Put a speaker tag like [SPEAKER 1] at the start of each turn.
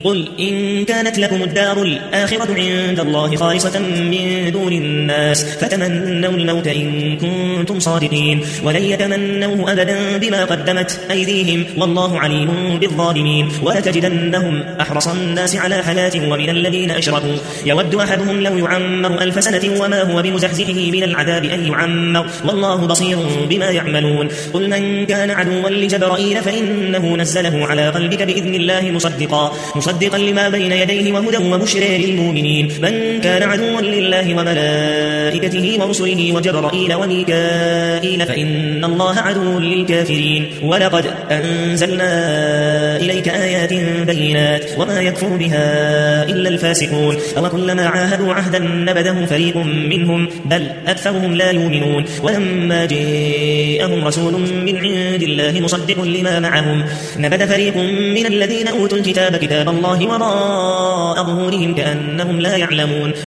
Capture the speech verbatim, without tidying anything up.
[SPEAKER 1] قل إن كانت لكم الدار الآخرة عند الله خالصة من دون الناس فتمنوا الموت إن كنتم صادقين ولن يتمنوه أبدا بما قدمت أيديهم والله عليم بالظالمين ولتجدنهم أحرص الناس على حياة ومن الذين أشركوا يود أحدهم لو يعمر ألف سنة وما هو بمزحزحه من العذاب أن يعمر والله بصير بما يعملون قل من كان عدوا لجبرائيل فإنه نزله على قلبك بإذن الله مصدقا مصدقا لما بين يديه وهدى وبشرى للمؤمنين من كان عدوا لله وملائكته ورسله وجبرائيل وميكائيل فإن الله عدو للكافرين ولقد أنزلنا إليك آيات بينات وما يكفر بها إلا الفاسقون أو كلما عاهدوا عهدا نبذه فريق منهم بل أكثرهم لا يؤمنون ولما جاءهم رسول من عند الله مصدق لما معهم نبذ فريق من الذين أوتوا الكتاب كتاب الله وراء ظهورهم كأنهم لا يعلمون